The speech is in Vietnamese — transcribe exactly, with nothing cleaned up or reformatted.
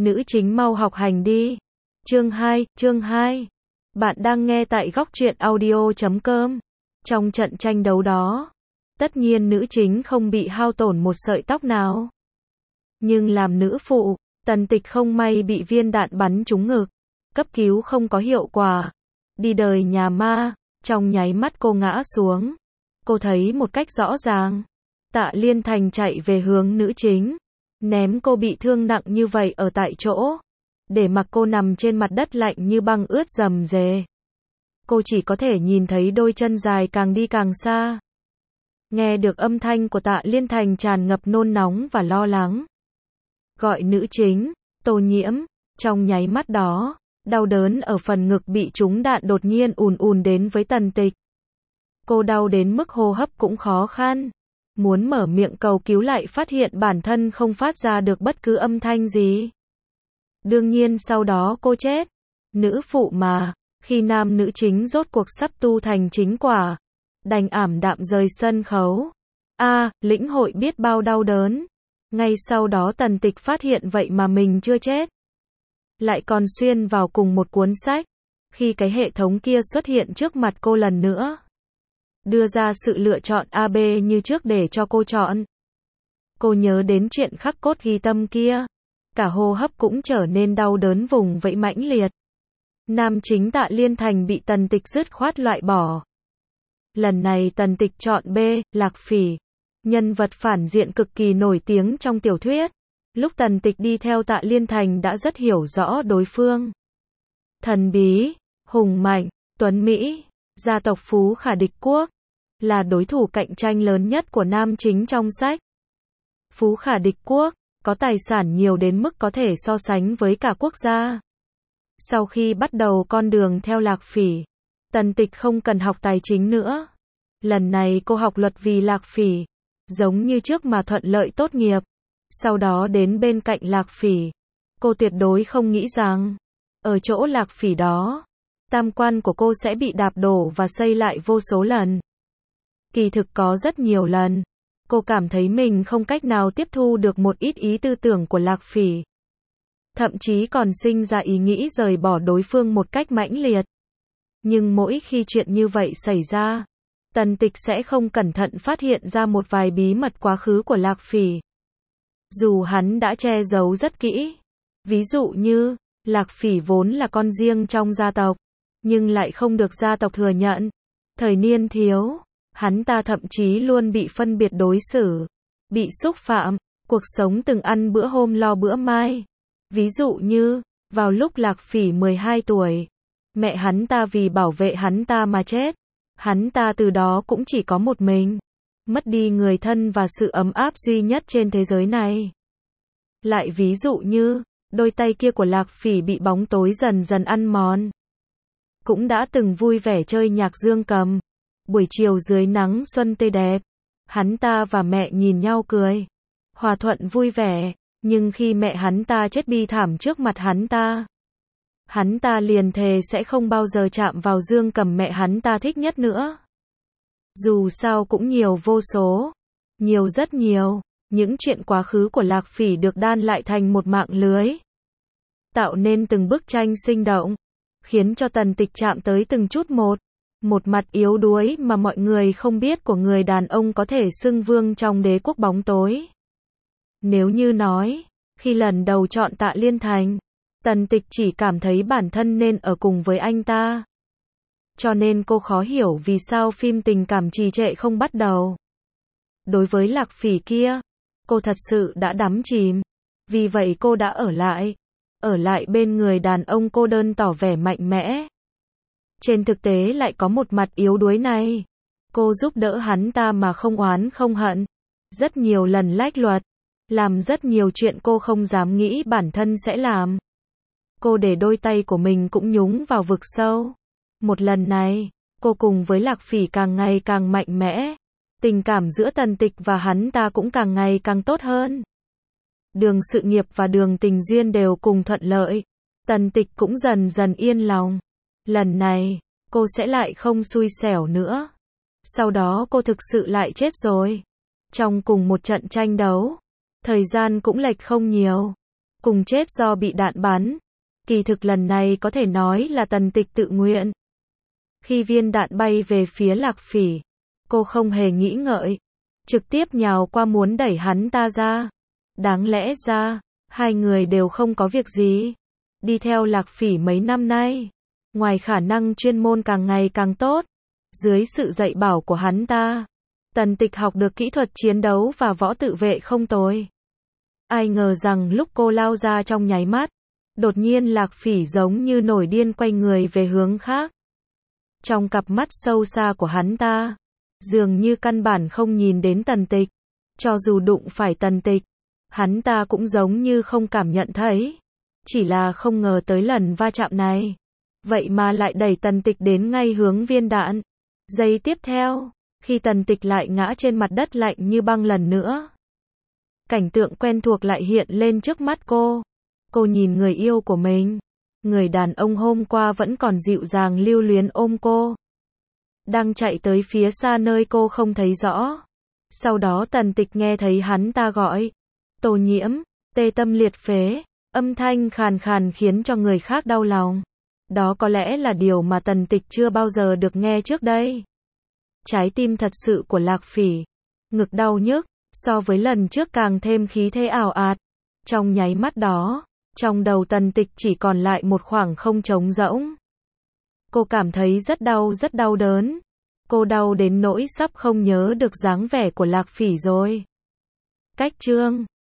Nữ chính mau học hành đi. Chương hai, chương hai. Bạn đang nghe tại góc truyện audio chấm com. Trong trận tranh đấu đó, tất nhiên nữ chính không bị hao tổn một sợi tóc nào. Nhưng làm nữ phụ, Tần Tịch không may bị viên đạn bắn trúng ngực. Cấp cứu không có hiệu quả. Đi đời nhà ma, trong nháy mắt cô ngã xuống. Cô thấy một cách rõ ràng. Tạ Liên Thành chạy về hướng nữ chính. Ném cô bị thương nặng như vậy ở tại chỗ. Để mặc cô nằm trên mặt đất lạnh như băng ướt rầm rề. Cô chỉ có thể nhìn thấy đôi chân dài càng đi càng xa. Nghe được âm thanh của Tạ Liên Thành tràn ngập nôn nóng và lo lắng. Gọi nữ chính, Tô Nhiễm. Trong nháy mắt đó, đau đớn ở phần ngực bị trúng đạn đột nhiên ùn ùn đến với Tần Tịch. Cô đau đến mức hô hấp cũng khó khăn. Muốn mở miệng cầu cứu lại phát hiện bản thân không phát ra được bất cứ âm thanh gì. Đương nhiên sau đó cô chết. Nữ phụ mà, khi nam nữ chính rốt cuộc sắp tu thành chính quả, đành ảm đạm rời sân khấu. A, à, lĩnh hội biết bao đau đớn. Ngay sau đó Tần Tịch phát hiện vậy mà mình chưa chết. Lại còn xuyên vào cùng một cuốn sách. Khi cái hệ thống kia xuất hiện trước mặt cô lần nữa. Đưa ra sự lựa chọn A B như trước để cho cô chọn. Cô nhớ đến chuyện khắc cốt ghi tâm kia. Cả hô hấp cũng trở nên đau đớn vùng vẫy mãnh liệt. Nam chính Tạ Liên Thành bị Tần Tịch dứt khoát loại bỏ. Lần này Tần Tịch chọn B, Lạc Phỉ. Nhân vật phản diện cực kỳ nổi tiếng trong tiểu thuyết. Lúc Tần Tịch đi theo Tạ Liên Thành đã rất hiểu rõ đối phương. Thần bí, hùng mạnh, tuấn Mỹ, gia tộc Phú Khả Địch Quốc. Là đối thủ cạnh tranh lớn nhất của nam chính trong sách. Phú Khả Địch Quốc, có tài sản nhiều đến mức có thể so sánh với cả quốc gia. Sau khi bắt đầu con đường theo Lạc Phỉ, Tần Tịch không cần học tài chính nữa. Lần này cô học luật vì Lạc Phỉ, giống như trước mà thuận lợi tốt nghiệp. Sau đó đến bên cạnh Lạc Phỉ, cô tuyệt đối không nghĩ rằng, ở chỗ Lạc Phỉ đó, tam quan của cô sẽ bị đạp đổ và xây lại vô số lần. Kỳ thực có rất nhiều lần, cô cảm thấy mình không cách nào tiếp thu được một ít ý tư tưởng của Lạc Phỉ. Thậm chí còn sinh ra ý nghĩ rời bỏ đối phương một cách mãnh liệt. Nhưng mỗi khi chuyện như vậy xảy ra, Tần Tịch sẽ không cẩn thận phát hiện ra một vài bí mật quá khứ của Lạc Phỉ. Dù hắn đã che giấu rất kỹ. Ví dụ như, Lạc Phỉ vốn là con riêng trong gia tộc, nhưng lại không được gia tộc thừa nhận. Thời niên thiếu, hắn ta thậm chí luôn bị phân biệt đối xử, bị xúc phạm, cuộc sống từng ăn bữa hôm lo bữa mai. Ví dụ như, vào lúc Lạc Phỉ mười hai tuổi, mẹ hắn ta vì bảo vệ hắn ta mà chết. Hắn ta từ đó cũng chỉ có một mình, mất đi người thân và sự ấm áp duy nhất trên thế giới này. Lại ví dụ như, đôi tay kia của Lạc Phỉ bị bóng tối dần dần ăn mòn. Cũng đã từng vui vẻ chơi nhạc dương cầm. Buổi chiều dưới nắng xuân tươi đẹp, hắn ta và mẹ nhìn nhau cười, hòa thuận vui vẻ, nhưng khi mẹ hắn ta chết bi thảm trước mặt hắn ta, hắn ta liền thề sẽ không bao giờ chạm vào dương cầm mẹ hắn ta thích nhất nữa. Dù sao cũng nhiều vô số, nhiều rất nhiều, những chuyện quá khứ của Lạc Phỉ được đan lại thành một mạng lưới, tạo nên từng bức tranh sinh động, khiến cho Tần Tịch chạm tới từng chút một. Một mặt yếu đuối mà mọi người không biết của người đàn ông có thể xưng vương trong đế quốc bóng tối. Nếu như nói, khi lần đầu chọn Tạ Liên Thành, Tần Tịch chỉ cảm thấy bản thân nên ở cùng với anh ta. Cho nên cô khó hiểu vì sao phim tình cảm trì trệ không bắt đầu. Đối với Lạc Phỉ kia, cô thật sự đã đắm chìm. Vì vậy cô đã ở lại. Ở lại bên người đàn ông cô đơn tỏ vẻ mạnh mẽ. Trên thực tế lại có một mặt yếu đuối này. Cô giúp đỡ hắn ta mà không oán không hận. Rất nhiều lần lách luật. Làm rất nhiều chuyện cô không dám nghĩ bản thân sẽ làm. Cô để đôi tay của mình cũng nhúng vào vực sâu. Một lần này, cô cùng với Lạc Phỉ càng ngày càng mạnh mẽ. Tình cảm giữa Tần Tịch và hắn ta cũng càng ngày càng tốt hơn. Đường sự nghiệp và đường tình duyên đều cùng thuận lợi. Tần Tịch cũng dần dần yên lòng. Lần này, cô sẽ lại không xui xẻo nữa. Sau đó cô thực sự lại chết rồi. Trong cùng một trận tranh đấu, thời gian cũng lệch không nhiều. cùng chết do bị đạn bắn. Kỳ thực lần này có thể nói là Tần Tịch tự nguyện. Khi viên đạn bay về phía Lạc Phỉ, cô không hề nghĩ ngợi, trực tiếp nhào qua muốn đẩy hắn ta ra. Đáng lẽ ra, hai người đều không có việc gì. Đi theo Lạc Phỉ mấy năm nay, ngoài khả năng chuyên môn càng ngày càng tốt, dưới sự dạy bảo của hắn ta, Tần Tịch học được kỹ thuật chiến đấu và võ tự vệ không tồi. Ai ngờ rằng lúc cô lao ra trong nháy mắt, đột nhiên Lạc Phỉ giống như nổi điên quay người về hướng khác. Trong cặp mắt sâu xa của hắn ta, dường như căn bản không nhìn đến Tần Tịch. Cho dù đụng phải Tần Tịch, hắn ta cũng giống như không cảm nhận thấy. Chỉ là không ngờ tới lần va chạm này, vậy mà lại đẩy Tần Tịch đến ngay hướng viên đạn. Giây tiếp theo, khi Tần Tịch lại ngã trên mặt đất lạnh như băng lần nữa, cảnh tượng quen thuộc lại hiện lên trước mắt cô. Cô nhìn người yêu của mình, người đàn ông hôm qua vẫn còn dịu dàng lưu luyến ôm cô, đang chạy tới phía xa nơi cô không thấy rõ. Sau đó Tần Tịch nghe thấy hắn ta gọi, Tô Nhiễm, tê tâm liệt phế, âm thanh khàn khàn khiến cho người khác đau lòng. Đó có lẽ là điều mà Tần Tịch chưa bao giờ được nghe trước đây. Trái tim thật sự của Lạc Phỉ, ngực đau nhức, so với lần trước càng thêm khí thế ảo ạt. Trong nháy mắt đó, trong đầu Tần Tịch chỉ còn lại một khoảng không trống rỗng. Cô cảm thấy rất đau rất đau đớn. Cô đau đến nỗi sắp không nhớ được dáng vẻ của Lạc Phỉ rồi. Cách chương